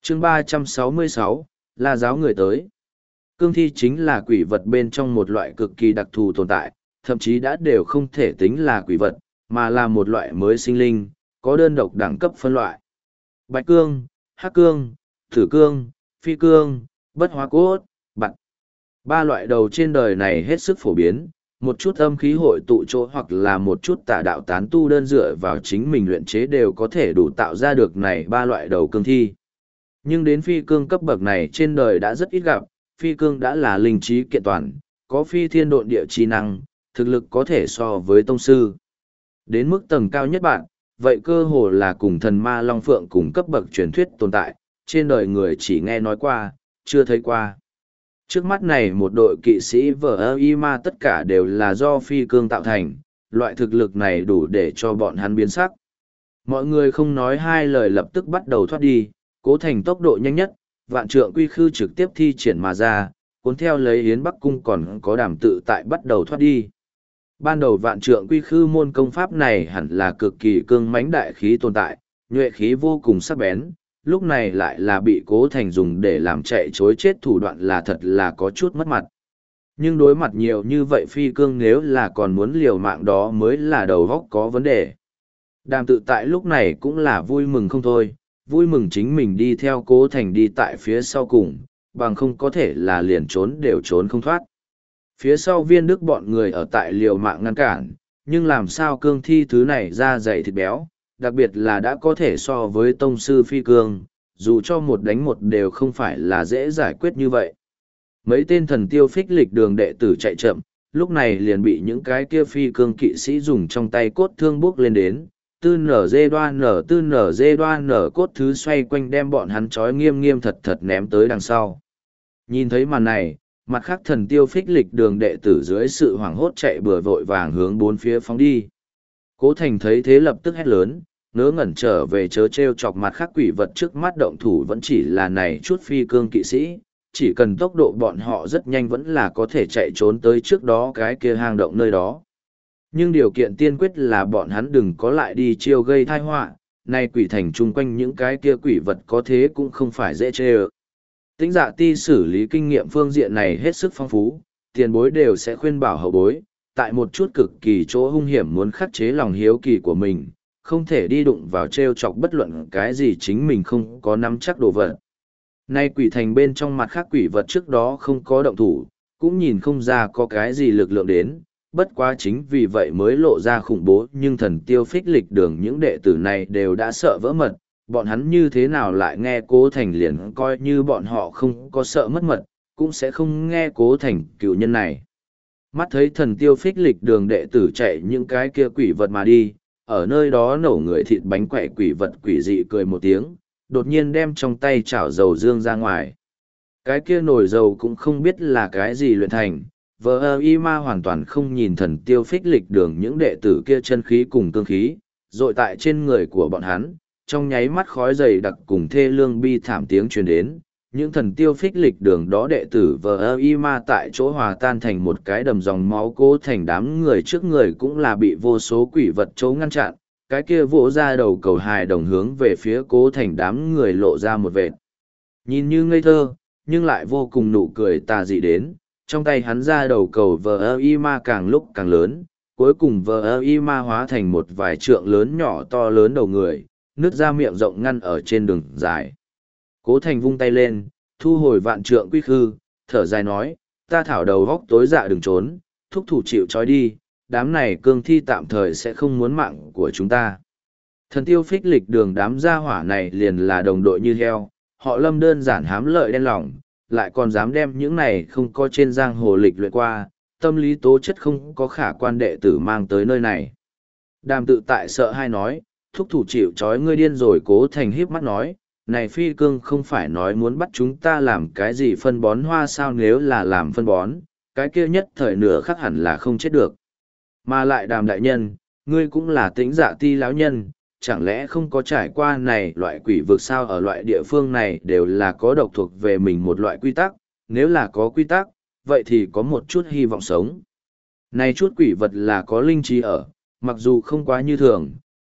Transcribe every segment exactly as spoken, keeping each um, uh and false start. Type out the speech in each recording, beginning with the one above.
chương ba trăm sáu mươi sáu, La giáo người tới. Cương thi chính là quỷ vật bên trong một loại cực kỳ đặc thù tồn tại, thậm chí đã đều không thể tính là quỷ vật, mà là một loại mới sinh linh, có đơn độc đẳng cấp phân loại. Bạch cương, hắc cương, thử cương, phi cương, bất hóa cốt, bặt. Ba loại đầu trên đời này hết sức phổ biến, một chút âm khí hội tụ chỗ hoặc là một chút tà đạo tán tu đơn dựa vào chính mình luyện chế đều có thể đủ tạo ra được này ba loại đầu cương thi. Nhưng đến phi cương cấp bậc này trên đời đã rất ít gặp, phi cương đã là linh trí kiện toàn, có phi thiên độn địa trí năng, thực lực có thể so với tông sư. Đến mức tầng cao nhất bạn, vậy cơ hồ là cùng thần ma long phượng cùng cấp bậc truyền thuyết tồn tại, trên đời người chỉ nghe nói qua, chưa thấy qua. Trước mắt này một đội kỵ sĩ vờ y ma tất cả đều là do phi cương tạo thành, loại thực lực này đủ để cho bọn hắn biến sắc. Mọi người không nói hai lời lập tức bắt đầu thoát đi, Cố Thành tốc độ nhanh nhất, vạn trượng quy khư trực tiếp thi triển mà ra, cuốn theo lấy Yến Bắc Cung còn có Đàm Tự Tại bắt đầu thoát đi. Ban đầu vạn trượng quy khư môn công pháp này hẳn là cực kỳ cương mãnh đại khí tồn tại, nhuệ khí vô cùng sắc bén, lúc này lại là bị Cố Thành dùng để làm chạy chối chết thủ đoạn là thật là có chút mất mặt. Nhưng đối mặt nhiều như vậy phi cương nếu là còn muốn liều mạng đó mới là đầu góc có vấn đề. Đàm Tự Tại lúc này cũng là vui mừng không thôi, vui mừng chính mình đi theo Cố Thành đi tại phía sau cùng, bằng không có thể là liền trốn đều trốn không thoát. Phía sau Viên Đức bọn người ở tại liều mạng ngăn cản, nhưng làm sao cương thi thứ này ra dày thịt béo, đặc biệt là đã có thể so với tông sư phi cương, dù cho một đánh một đều không phải là dễ giải quyết như vậy. Mấy tên thần tiêu phích lịch đường đệ tử chạy chậm, lúc này liền bị những cái kia phi cương kỵ sĩ dùng trong tay cốt thương bước lên đến, tư nở dê đoan nở tư nở dê đoan nở cốt thứ xoay quanh đem bọn hắn trói nghiêm nghiêm thật thật ném tới đằng sau. Nhìn thấy màn này, mặt khác thần tiêu phích lịch đường đệ tử dưới sự hoảng hốt chạy bừa vội vàng hướng bốn phía phóng đi. Cố Thành thấy thế lập tức hét lớn, ngớ ngẩn trở về chớ treo chọc mặt khác quỷ vật trước mắt động thủ vẫn chỉ là này chút phi cương kỵ sĩ, chỉ cần tốc độ bọn họ rất nhanh vẫn là có thể chạy trốn tới trước đó cái kia hang động nơi đó. Nhưng điều kiện tiên quyết là bọn hắn đừng có lại đi chiêu gây tai họa, nay quỷ thành chung quanh những cái kia quỷ vật có thế cũng không phải dễ chê ơ. Tĩnh Dạ Ti xử lý kinh nghiệm phương diện này hết sức phong phú, tiền bối đều sẽ khuyên bảo hậu bối, tại một chút cực kỳ chỗ hung hiểm muốn khắc chế lòng hiếu kỳ của mình, không thể đi đụng vào treo chọc bất luận cái gì chính mình không có nắm chắc đồ vật. Nay quỷ thành bên trong mặt khác quỷ vật trước đó không có động thủ, cũng nhìn không ra có cái gì lực lượng đến, bất quá chính vì vậy mới lộ ra khủng bố nhưng thần tiêu phích lịch đường những đệ tử này đều đã sợ vỡ mật, bọn hắn như thế nào lại nghe Cố Thành liền coi như bọn họ không có sợ mất mật, cũng sẽ không nghe Cố Thành cựu nhân này. Mắt thấy thần tiêu phích lịch đường đệ tử chạy những cái kia quỷ vật mà đi, ở nơi đó nổ người thịt bánh quậy quỷ vật quỷ dị cười một tiếng, đột nhiên đem trong tay chảo dầu dương ra ngoài. Cái kia nồi dầu cũng không biết là cái gì luyện thành, vờ ơ y ma hoàn toàn không nhìn thần tiêu phích lịch đường những đệ tử kia chân khí cùng cương khí, rội tại trên người của bọn hắn, trong nháy mắt khói dày đặc cùng thê lương bi thảm tiếng truyền đến, những thần tiêu phích lịch đường đó đệ tử vờ ơ y ma tại chỗ hòa tan thành một cái đầm dòng máu Cố Thành đám người trước người cũng là bị vô số quỷ vật chấu ngăn chặn, cái kia vỗ ra đầu cầu hài đồng hướng về phía Cố Thành đám người lộ ra một vệt. Nhìn như ngây thơ, nhưng lại vô cùng nụ cười tà dị đến, trong tay hắn ra đầu cầu vờ ơ y ma càng lúc càng lớn, cuối cùng vờ ơ y ma hóa thành một vài trượng lớn nhỏ to lớn đầu người, nứt ra miệng rộng ngăn ở trên đường dài. Cố Thành vung tay lên, thu hồi vạn trượng quy khư, thở dài nói, ta thảo đầu góc tối dạ đừng trốn, thúc thủ chịu trói đi, đám này cương thi tạm thời sẽ không muốn mạng của chúng ta. Thần tiêu phích lịch đường đám gia hỏa này liền là đồng đội như heo, họ Lâm đơn giản hám lợi đen lòng, lại còn dám đem những này không có trên giang hồ lịch luyện qua, tâm lý tố chất không có khả quan đệ tử mang tới nơi này. Đàm Tự Tại sợ hai nói, thúc thủ chịu trói ngươi điên rồi. Cố Thành híp mắt nói, này phi cương không phải nói muốn bắt chúng ta làm cái gì phân bón hoa sao, nếu là làm phân bón, cái kia nhất thời nửa khắc hẳn là không chết được. Mà lại Đàm đại nhân, ngươi cũng là Tĩnh Dạ Ti lão nhân, chẳng lẽ không có trải qua này loại quỷ vực sao? Ở loại địa phương này đều là có độc thuộc về mình một loại quy tắc, nếu là có quy tắc, vậy thì có một chút hy vọng sống. Này chút quỷ vật là có linh trí ở, mặc dù không quá như thường,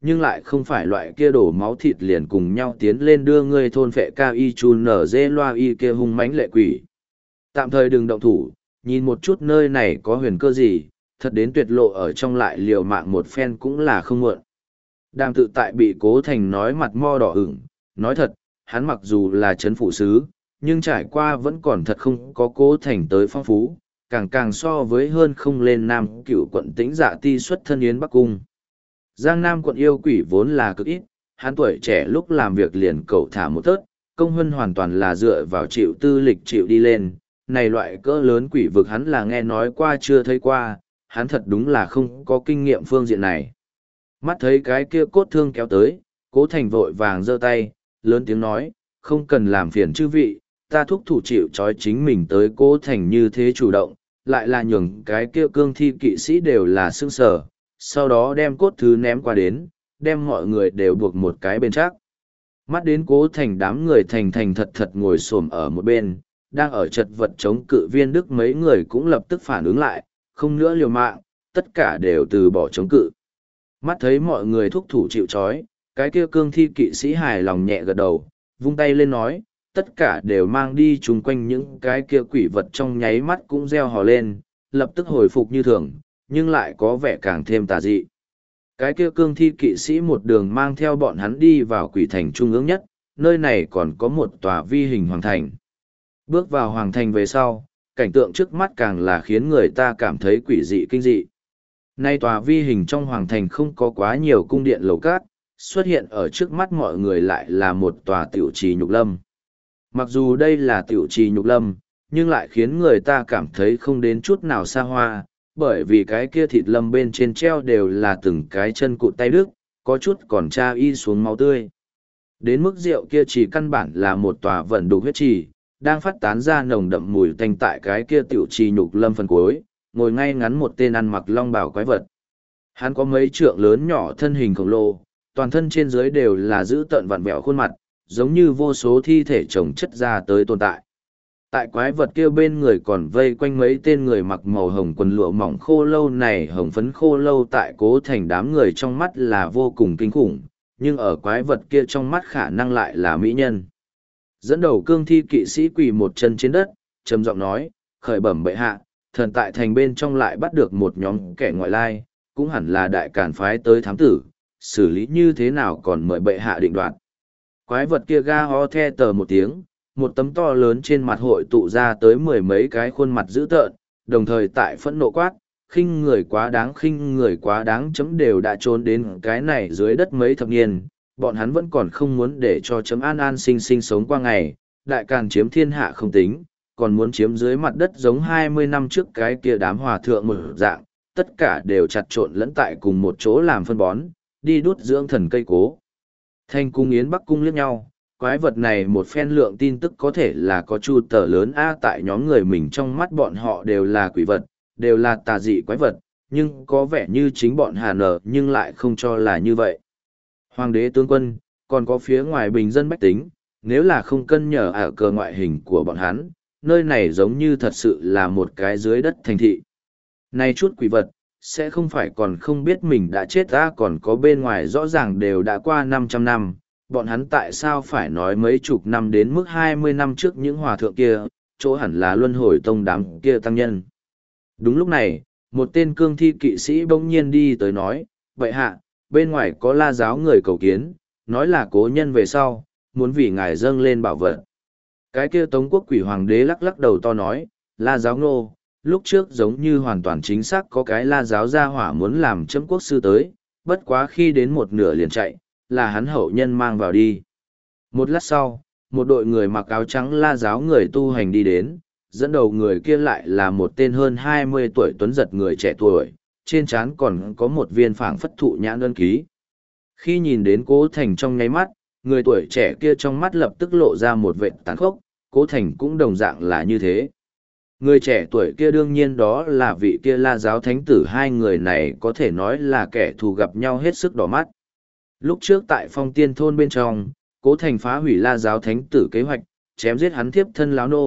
nhưng lại không phải loại kia đổ máu thịt liền cùng nhau tiến lên đưa ngươi thôn phệ cao y chun nở dê loa y kia hung mãnh lệ quỷ. Tạm thời đừng động thủ, nhìn một chút nơi này có huyền cơ gì, thật đến tuyệt lộ ở trong lại liều mạng một phen cũng là không muộn. Đàm tự tại bị Cố Thành nói mặt mo đỏ ửng, nói thật, hắn mặc dù là chấn phụ sứ, nhưng trải qua vẫn còn thật không có Cố Thành tới phong phú, càng càng so với hơn không lên Nam Cửu quận Tĩnh Dạ Ti xuất thân Yến Bắc Cung. Giang Nam quận yêu quỷ vốn là cực ít, hắn tuổi trẻ lúc làm việc liền cẩu thả một tớt, công hơn hoàn toàn là dựa vào chịu tư lịch chịu đi lên, này loại cỡ lớn quỷ vực hắn là nghe nói qua chưa thấy qua, hắn thật đúng là không có kinh nghiệm phương diện này. Mắt thấy cái kia cốt thương kéo tới, Cố Thành vội vàng giơ tay, lớn tiếng nói, không cần làm phiền chư vị, ta thúc thủ chịu trói chính mình tới Cố Thành như thế chủ động, lại là nhường cái kia cương thi kỵ sĩ đều là sương sở, sau đó đem cốt thứ ném qua đến, đem mọi người đều buộc một cái bên chắc. Mắt đến Cố Thành đám người thành thành thật thật ngồi xổm ở một bên, đang ở chật vật chống cự viên đức mấy người cũng lập tức phản ứng lại, không nữa liều mạng, tất cả đều từ bỏ chống cự. Mắt thấy mọi người thúc thủ chịu trói, cái kia cương thi kỵ sĩ hài lòng nhẹ gật đầu, vung tay lên nói, tất cả đều mang đi chung quanh những cái kia quỷ vật trong nháy mắt cũng reo hò lên, lập tức hồi phục như thường, nhưng lại có vẻ càng thêm tà dị. Cái kia cương thi kỵ sĩ một đường mang theo bọn hắn đi vào quỷ thành trung ương nhất, nơi này còn có một tòa vi hình hoàng thành. Bước vào hoàng thành về sau, cảnh tượng trước mắt càng là khiến người ta cảm thấy quỷ dị kinh dị. Nay tòa vi hình trong hoàng thành không có quá nhiều cung điện lầu cát, xuất hiện ở trước mắt mọi người lại là một tòa tiểu trì nhục lâm. Mặc dù đây là tiểu trì nhục lâm, nhưng lại khiến người ta cảm thấy không đến chút nào xa hoa, bởi vì cái kia thịt lâm bên trên treo đều là từng cái chân cụt tay đứt, có chút còn tra y xuống máu tươi. Đến mức rượu kia chỉ căn bản là một tòa vận đục huyết trì, đang phát tán ra nồng đậm mùi tanh tại cái kia tiểu trì nhục lâm phần cuối, ngồi ngay ngắn một tên ăn mặc long bào quái vật. Hắn có mấy trượng lớn nhỏ thân hình khổng lồ, toàn thân trên dưới đều là giữ tợn vặn vẹo khuôn mặt, giống như vô số thi thể chồng chất ra tới tồn tại. Tại quái vật kia bên người còn vây quanh mấy tên người mặc màu hồng quần lụa mỏng khô lâu này, hồng phấn khô lâu tại Cố Thành đám người trong mắt là vô cùng kinh khủng, nhưng ở quái vật kia trong mắt khả năng lại là mỹ nhân. Dẫn đầu cương thi kỵ sĩ quỳ một chân trên đất, trầm giọng nói, khởi bẩm bệ hạ, thần tại thành bên trong lại bắt được một nhóm kẻ ngoại lai, cũng hẳn là đại càn phái tới thám tử, xử lý như thế nào còn mời bệ hạ định đoạt. Quái vật kia ga ho the tờ một tiếng, một tấm to lớn trên mặt hội tụ ra tới mười mấy cái khuôn mặt dữ tợn, đồng thời tại phẫn nộ quát, khinh người quá đáng khinh người quá đáng chấm đều đã trốn đến cái này dưới đất mấy thập niên, bọn hắn vẫn còn không muốn để cho chấm an an sinh sinh sống qua ngày, đại càn chiếm thiên hạ không tính, còn muốn chiếm dưới mặt đất giống hai mươi năm trước cái kia đám hòa thượng một dạng, tất cả đều chặt trộn lẫn tại cùng một chỗ làm phân bón, đi đút dưỡng thần cây cố. Thanh cung Yến Bắc cung liếc nhau, quái vật này một phen lượng tin tức có thể là có chu tờ lớn A tại nhóm người mình trong mắt bọn họ đều là quỷ vật, đều là tà dị quái vật, nhưng có vẻ như chính bọn Hà Nở nhưng lại không cho là như vậy. Hoàng đế tướng quân, còn có phía ngoài bình dân bách tính, nếu là không cân nhở ở cờ ngoại hình của bọn hắn, nơi này giống như thật sự là một cái dưới đất thành thị. Này chút quỷ vật, sẽ không phải còn không biết mình đã chết ra còn có bên ngoài rõ ràng đều đã qua năm trăm năm, bọn hắn tại sao phải nói mấy chục năm đến mức hai mươi năm trước những hòa thượng kia, chỗ hẳn là luân hồi tông đám kia tăng nhân. Đúng lúc này, một tên cương thi kỵ sĩ bỗng nhiên đi tới nói, vậy hạ, bên ngoài có la giáo người cầu kiến, nói là cố nhân về sau, muốn vì ngài dâng lên bảo vật. Cái kia Tống quốc quỷ hoàng đế lắc lắc đầu to nói, la giáo nô, lúc trước giống như hoàn toàn chính xác có cái la giáo gia hỏa muốn làm chấm quốc sư tới, bất quá khi đến một nửa liền chạy, là hắn hậu nhân mang vào đi. Một lát sau, một đội người mặc áo trắng la giáo người tu hành đi đến, dẫn đầu người kia lại là một tên hơn hai mươi tuổi tuấn giật người trẻ tuổi, trên trán còn có một viên phảng phất thụ nhãn ân ký. Khi nhìn đến Cố Thành trong nháy mắt, người tuổi trẻ kia trong mắt lập tức lộ ra một vệt tàn khốc, Cố Thành cũng đồng dạng là như thế. Người trẻ tuổi kia đương nhiên đó là vị kia la giáo thánh tử, hai người này có thể nói là kẻ thù gặp nhau hết sức đỏ mắt. Lúc trước tại Phong Tiên thôn bên trong, Cố Thành phá hủy la giáo thánh tử kế hoạch, chém giết hắn thiếp thân láo nô,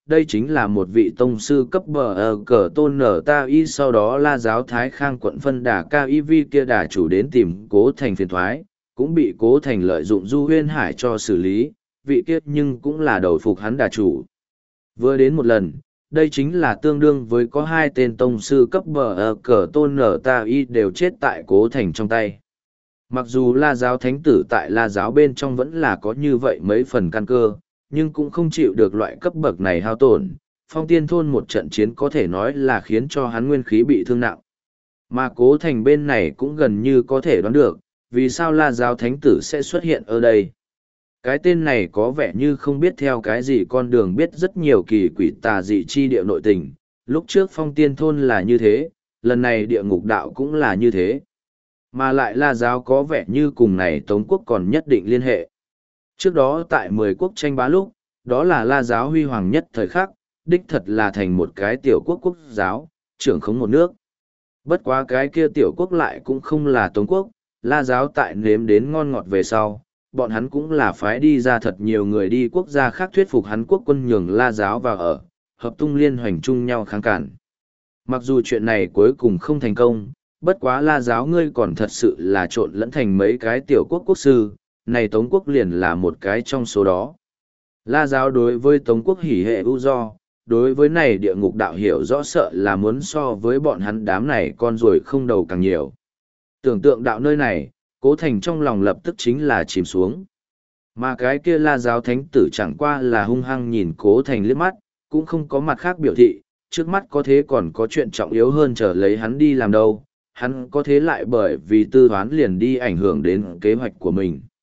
đây chính là một vị tông sư cấp bờ ở cờ tôn nở ta y. Sau đó la giáo thái khang quận phân đà cao y vi kia đà chủ đến tìm cố thành phiền thoái, cũng bị cố thành lợi dụng du huyên hải cho xử lý, vị kiết nhưng cũng là đầu phục hắn đà chủ. Vừa đến một lần, đây chính là tương đương với có hai tên tông sư cấp bờ ở cờ tôn nở ta y đều chết tại cố thành trong tay. Mặc dù la giáo thánh tử tại la giáo bên trong vẫn là có như vậy mấy phần căn cơ, nhưng cũng không chịu được loại cấp bậc này hao tổn. Phong tiên thôn một trận chiến có thể nói là khiến cho hắn nguyên khí bị thương nặng. Mà cố thành bên này cũng gần như có thể đoán được, vì sao la giáo thánh tử sẽ xuất hiện ở đây. Cái tên này có vẻ như không biết theo cái gì con đường biết rất nhiều kỳ quỷ tà dị chi địa nội tình. Lúc trước phong tiên thôn là như thế, lần này địa ngục đạo cũng là như thế. Mà lại la giáo có vẻ như cùng này Tống quốc còn nhất định liên hệ. Trước đó tại mười quốc tranh bá lúc, đó là la giáo huy hoàng nhất thời khắc, đích thật là thành một cái tiểu quốc quốc giáo, trưởng khống một nước. Bất quá cái kia tiểu quốc lại cũng không là Tống quốc, la giáo tại nếm đến ngon ngọt về sau, bọn hắn cũng là phái đi ra thật nhiều người đi quốc gia khác thuyết phục hắn quốc quân nhường la giáo vào ở, hợp tung liên hoành chung nhau kháng cản. Mặc dù chuyện này cuối cùng không thành công, bất quá la giáo ngươi còn thật sự là trộn lẫn thành mấy cái tiểu quốc quốc sư, này Tống quốc liền là một cái trong số đó. La giáo đối với Tống quốc hỉ hệ ưu do, đối với này địa ngục đạo hiểu rõ sợ là muốn so với bọn hắn đám này con rồi không đầu càng nhiều. Tưởng tượng đạo nơi này, cố thành trong lòng lập tức chính là chìm xuống. Mà cái kia la giáo thánh tử chẳng qua là hung hăng nhìn cố thành liếc mắt, cũng không có mặt khác biểu thị, trước mắt có thế còn có chuyện trọng yếu hơn chờ lấy hắn đi làm đâu, hắn có thế lại bởi vì tư toán liền đi ảnh hưởng đến kế hoạch của mình.